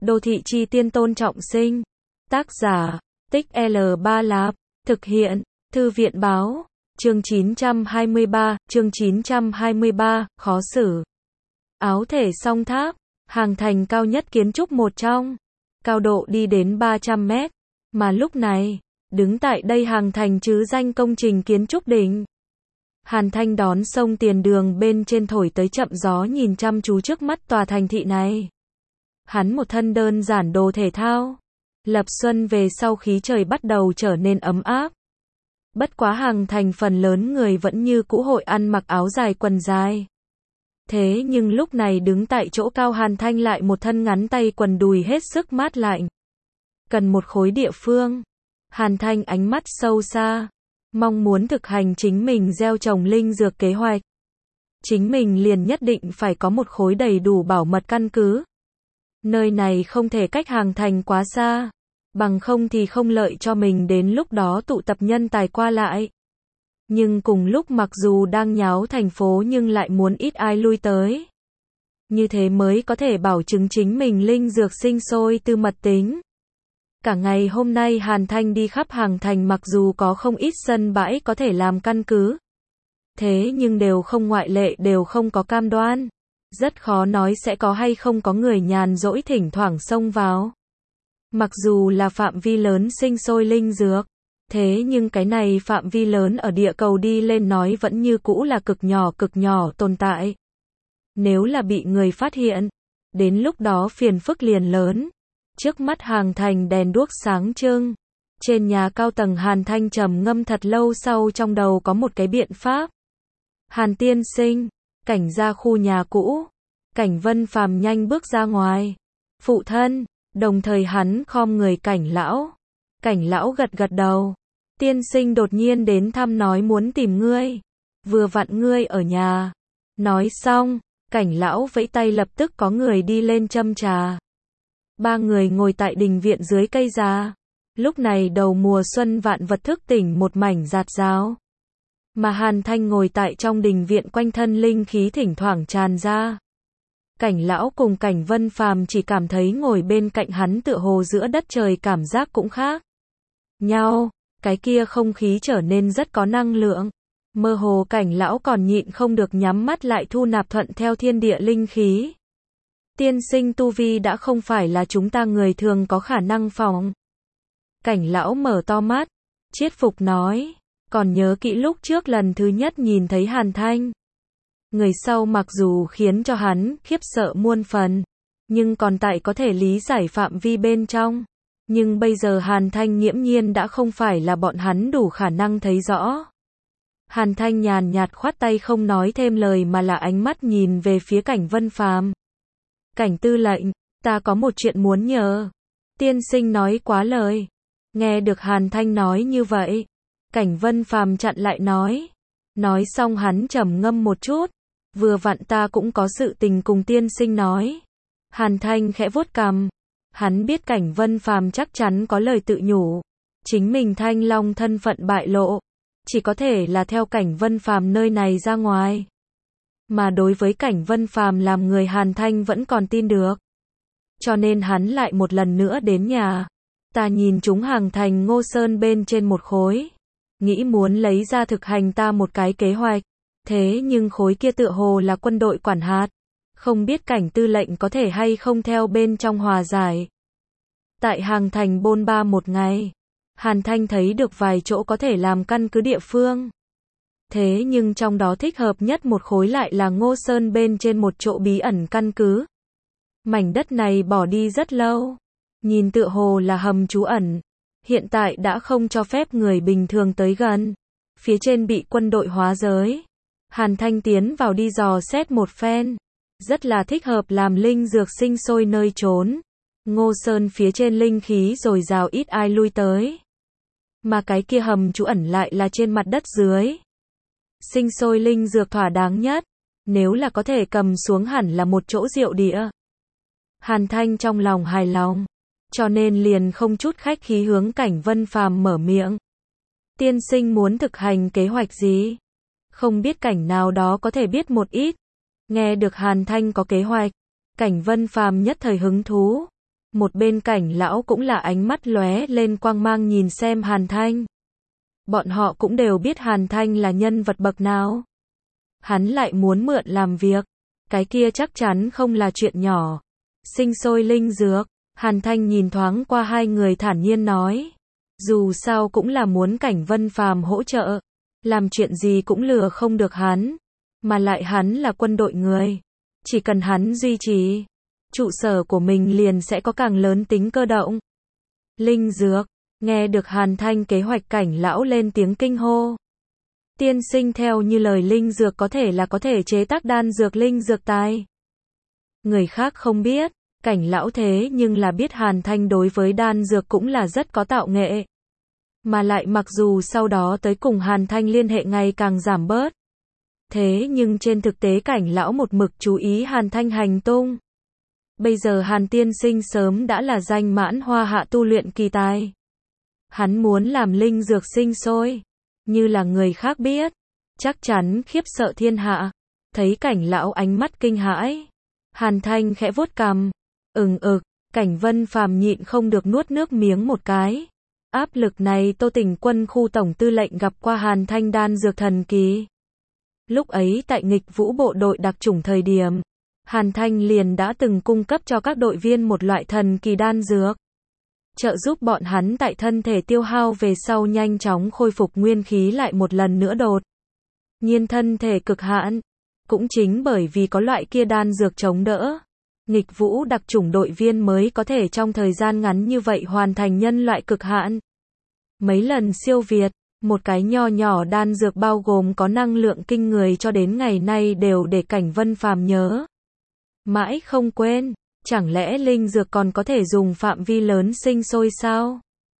Đô thị chi tiên Tôn Trọng Sinh. Tác giả, Tích L3 Lạp. Thực hiện, Thư viện báo. Chương 923, khó xử. Áo thể song tháp, hàng thành cao nhất kiến trúc một trong. Cao độ đi đến 300 mét. Mà lúc này, đứng tại đây hàng thành chứ danh công trình kiến trúc đỉnh. Hàn Thanh đón sông tiền đường bên trên thổi tới chậm gió nhìn chăm chú trước mắt tòa thành thị này. Hắn một thân đơn giản đồ thể thao. Lập xuân về sau khí trời bắt đầu trở nên ấm áp. Bất quá hàng thành phần lớn người vẫn như cũ hội ăn mặc áo dài quần dài. Thế nhưng lúc này đứng tại chỗ cao Hàn Thanh lại một thân ngắn tay quần đùi hết sức mát lạnh. Cần một khối địa phương. Hàn Thanh ánh mắt sâu xa. Mong muốn thực hành chính mình gieo trồng linh dược kế hoạch. Chính mình liền nhất định phải có một khối đầy đủ bảo mật căn cứ. Nơi này không thể cách hàng thành quá xa. Bằng không thì không lợi cho mình đến lúc đó tụ tập nhân tài qua lại. Nhưng cùng lúc mặc dù đang nháo thành phố nhưng lại muốn ít ai lui tới. Như thế mới có thể bảo chứng chính mình linh dược sinh sôi từ mật tính. Cả ngày hôm nay Hàn Thanh đi khắp hàng thành mặc dù có không ít sân bãi có thể làm căn cứ. Thế nhưng đều không ngoại lệ đều không có cam đoan. Rất khó nói sẽ có hay không có người nhàn rỗi thỉnh thoảng xông vào. Mặc dù là phạm vi lớn sinh sôi linh dược. Thế nhưng cái này phạm vi lớn ở địa cầu đi lên nói vẫn như cũ là cực nhỏ tồn tại. Nếu là bị người phát hiện, đến lúc đó phiền phức liền lớn. Trước mắt hàng thành đèn đuốc sáng trưng. Trên nhà cao tầng Hàn Thanh trầm ngâm thật lâu sau trong đầu có một cái biện pháp. Hàn tiên sinh, cảnh ra khu nhà cũ. Cảnh Vân Phàm nhanh bước ra ngoài. Phụ thân, đồng thời hắn khom người cảnh lão. Cảnh lão gật gật đầu. Tiên sinh đột nhiên đến thăm nói muốn tìm ngươi. Vừa vặn ngươi ở nhà. Nói xong, cảnh lão vẫy tay lập tức có người đi lên châm trà. Ba người ngồi tại đình viện dưới cây già. Lúc này đầu mùa xuân vạn vật thức tỉnh một mảnh rạt rào. Mà Hàn Thanh ngồi tại trong đình viện quanh thân linh khí thỉnh thoảng tràn ra. Cảnh lão cùng cảnh Vân Phàm chỉ cảm thấy ngồi bên cạnh hắn tựa hồ giữa đất trời cảm giác cũng khác nhau. Cái kia không khí trở nên rất có năng lượng. Mơ hồ cảnh lão còn nhịn không được nhắm mắt lại thu nạp thuận theo thiên địa linh khí. Tiên sinh tu vi đã không phải là chúng ta người thường có khả năng phòng. Cảnh lão mở to mắt, chiết phục nói, còn nhớ kỹ lúc trước lần thứ nhất nhìn thấy Hàn Thanh. Người sau mặc dù khiến cho hắn khiếp sợ muôn phần, nhưng còn tại có thể lý giải phạm vi bên trong. Nhưng bây giờ Hàn Thanh nghiễm nhiên đã không phải là bọn hắn đủ khả năng thấy rõ. Hàn Thanh nhàn nhạt khoát tay không nói thêm lời mà là ánh mắt nhìn về phía cảnh Vân Phàm. Cảnh tư lệnh, ta có một chuyện muốn nhờ. Tiên sinh nói quá lời. Nghe được Hàn Thanh nói như vậy, cảnh Vân Phàm chặn lại nói. Nói xong hắn trầm ngâm một chút. Vừa vặn ta cũng có sự tình cùng tiên sinh nói. Hàn Thanh khẽ vuốt cằm. Hắn biết cảnh Vân Phàm chắc chắn có lời tự nhủ. Chính mình Thanh Long thân phận bại lộ. Chỉ có thể là theo cảnh Vân Phàm nơi này ra ngoài. Mà đối với cảnh Vân Phàm làm người Hàn Thanh vẫn còn tin được. Cho nên hắn lại một lần nữa đến nhà. Ta nhìn chúng hàng thành Ngô Sơn bên trên một khối. Nghĩ muốn lấy ra thực hành ta một cái kế hoạch. Thế nhưng khối kia tựa hồ là quân đội quản hạt. Không biết cảnh tư lệnh có thể hay không theo bên trong hòa giải. Tại hàng thành bôn ba một ngày. Hàn Thanh thấy được vài chỗ có thể làm căn cứ địa phương. Thế nhưng trong đó thích hợp nhất một khối lại là Ngô Sơn bên trên một chỗ bí ẩn căn cứ. Mảnh đất này bỏ đi rất lâu. Nhìn tựa hồ là hầm trú ẩn. Hiện tại đã không cho phép người bình thường tới gần. Phía trên bị quân đội hóa giới. Hàn Thanh tiến vào đi dò xét một phen. Rất là thích hợp làm linh dược sinh sôi nơi trốn. Ngô Sơn phía trên linh khí dồi dào ít ai lui tới. Mà cái kia hầm trú ẩn lại là trên mặt đất dưới. Sinh sôi linh dược thỏa đáng nhất. Nếu là có thể cầm xuống hẳn là một chỗ diệu địa. Hàn Thanh trong lòng hài lòng. Cho nên liền không chút khách khí hướng cảnh Vân Phàm mở miệng. Tiên sinh muốn thực hành kế hoạch gì? Không biết cảnh nào đó có thể biết một ít. Nghe được Hàn Thanh có kế hoạch. Cảnh Vân Phàm nhất thời hứng thú. Một bên Cảnh lão cũng là ánh mắt lóe lên quang mang nhìn xem Hàn Thanh. Bọn họ cũng đều biết Hàn Thanh là nhân vật bậc nào. Hắn lại muốn mượn làm việc. Cái kia chắc chắn không là chuyện nhỏ. Sinh sôi linh dược. Hàn Thanh nhìn thoáng qua hai người thản nhiên nói. Dù sao cũng là muốn Cảnh Vân Phàm hỗ trợ. Làm chuyện gì cũng lừa không được hắn. Mà lại hắn là quân đội người. Chỉ cần hắn duy trì trụ sở của mình liền sẽ có càng lớn tính cơ động. Linh dược. Nghe được Hàn Thanh kế hoạch Cảnh lão lên tiếng kinh hô. Tiên sinh theo như lời linh dược có thể chế tác đan dược linh dược tài. Người khác không biết, Cảnh lão thế nhưng là biết Hàn Thanh đối với đan dược cũng là rất có tạo nghệ. Mà lại mặc dù sau đó tới cùng Hàn Thanh liên hệ ngày càng giảm bớt. Thế nhưng trên thực tế Cảnh lão một mực chú ý Hàn Thanh hành tung. Bây giờ Hàn tiên sinh sớm đã là danh mãn hoa hạ tu luyện kỳ tài. Hắn muốn làm linh dược sinh sôi. Như là người khác biết. Chắc chắn khiếp sợ thiên hạ. Thấy Cảnh lão ánh mắt kinh hãi. Hàn Thanh khẽ vuốt cằm. Cảnh Vân Phàm nhịn không được nuốt nước miếng một cái. Áp lực này Tô Tỉnh quân khu tổng tư lệnh gặp qua Hàn Thanh đan dược thần kỳ. Lúc ấy tại nghịch vũ bộ đội đặc chủng thời điểm. Hàn Thanh liền đã từng cung cấp cho các đội viên một loại thần kỳ đan dược. Trợ giúp bọn hắn tại thân thể tiêu hao về sau nhanh chóng khôi phục nguyên khí lại một lần nữa đột nhiên thân thể cực hạn. Cũng chính bởi vì có loại kia đan dược chống đỡ, nghịch vũ đặc chủng đội viên mới có thể trong thời gian ngắn như vậy hoàn thành nhân loại cực hạn. Mấy lần siêu việt, một cái nho nhỏ đan dược bao gồm có năng lượng kinh người cho đến ngày nay đều để Cảnh Vân Phàm nhớ mãi không quên. Chẳng lẽ linh dược còn có thể dùng phạm vi lớn sinh sôi sao?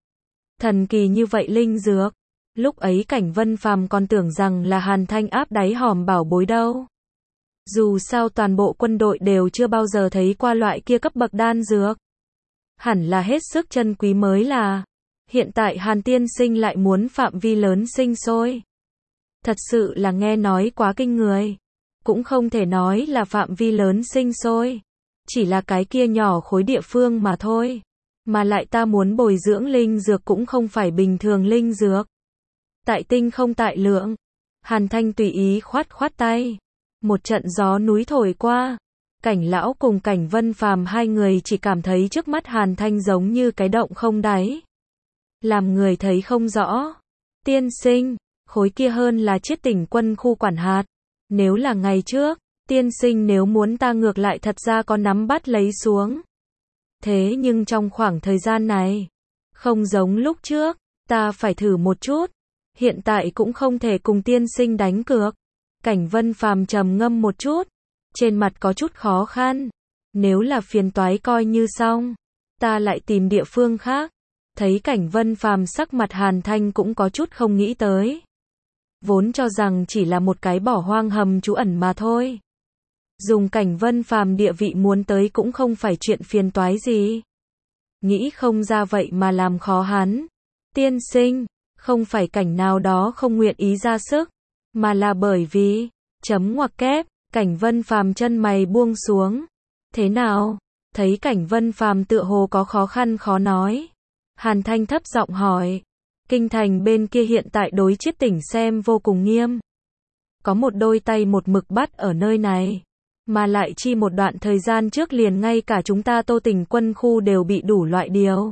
Thần kỳ như vậy linh dược. Lúc ấy Cảnh Vân Phàm còn tưởng rằng là Hàn Thanh áp đáy hòm bảo bối đâu. Dù sao toàn bộ quân đội đều chưa bao giờ thấy qua loại kia cấp bậc đan dược. Hẳn là hết sức chân quý mới là. Hiện tại Hàn tiên sinh lại muốn phạm vi lớn sinh sôi. Thật sự là nghe nói quá kinh người. Cũng không thể nói là phạm vi lớn sinh sôi. Chỉ là cái kia nhỏ khối địa phương mà thôi. Mà lại ta muốn bồi dưỡng linh dược cũng không phải bình thường linh dược. Tại tinh không tại lượng. Hàn Thanh tùy ý khoát khoát tay. Một trận gió núi thổi qua. Cảnh lão cùng Cảnh Vân Phàm hai người chỉ cảm thấy trước mắt Hàn Thanh giống như cái động không đáy. Làm người thấy không rõ. Tiên sinh, khối kia hơn là Chiết Tỉnh quân khu quản hạt. Nếu là ngày trước, tiên sinh nếu muốn ta ngược lại thật ra có nắm bắt lấy xuống. Thế nhưng trong khoảng thời gian này, không giống lúc trước, ta phải thử một chút. Hiện tại cũng không thể cùng tiên sinh đánh cược. Cảnh Vân Phàm trầm ngâm một chút, trên mặt có chút khó khăn. Nếu là phiền toái coi như xong, ta lại tìm địa phương khác. Thấy Cảnh Vân Phàm sắc mặt Hàn Thanh cũng có chút không nghĩ tới. Vốn cho rằng chỉ là một cái bỏ hoang hầm trú ẩn mà thôi. Dùng Cảnh Vân Phàm địa vị muốn tới cũng không phải chuyện phiền toái gì. Nghĩ không ra vậy mà làm khó hắn. Tiên sinh, không phải cảnh nào đó không nguyện ý ra sức, mà là bởi vì, chấm ngoặc kép, Cảnh Vân Phàm chân mày buông xuống. Thế nào? Thấy Cảnh Vân Phàm tựa hồ có khó khăn khó nói. Hàn Thanh thấp giọng hỏi. Kinh thành bên kia hiện tại đối Chiết Tỉnh xem vô cùng nghiêm. Có một đôi tay một mực bắt ở nơi này. Mà lại chi một đoạn thời gian trước liền ngay cả chúng ta Tô Tỉnh quân khu đều bị đủ loại điều.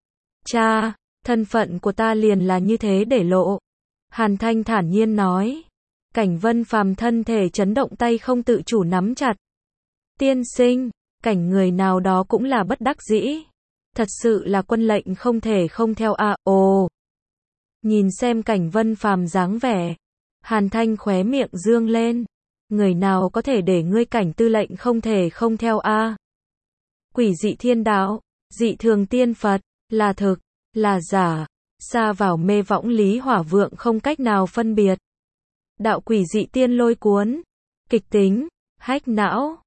Cha, thân phận của ta liền là như thế để lộ. Hàn Thanh thản nhiên nói. Cảnh Vân Phàm thân thể chấn động tay không tự chủ nắm chặt. Tiên sinh, cảnh người nào đó cũng là bất đắc dĩ. Thật sự là quân lệnh không thể không theo a. Ồ. Nhìn xem Cảnh Vân Phàm dáng vẻ. Hàn Thanh khóe miệng dương lên. Người nào có thể để ngươi Cảnh tư lệnh không thể không theo a? Quỷ dị thiên đạo, dị thường tiên Phật, là thực, là giả, xa vào mê võng lý hỏa vượng không cách nào phân biệt. Đạo quỷ dị tiên lôi cuốn, kịch tính, hách não,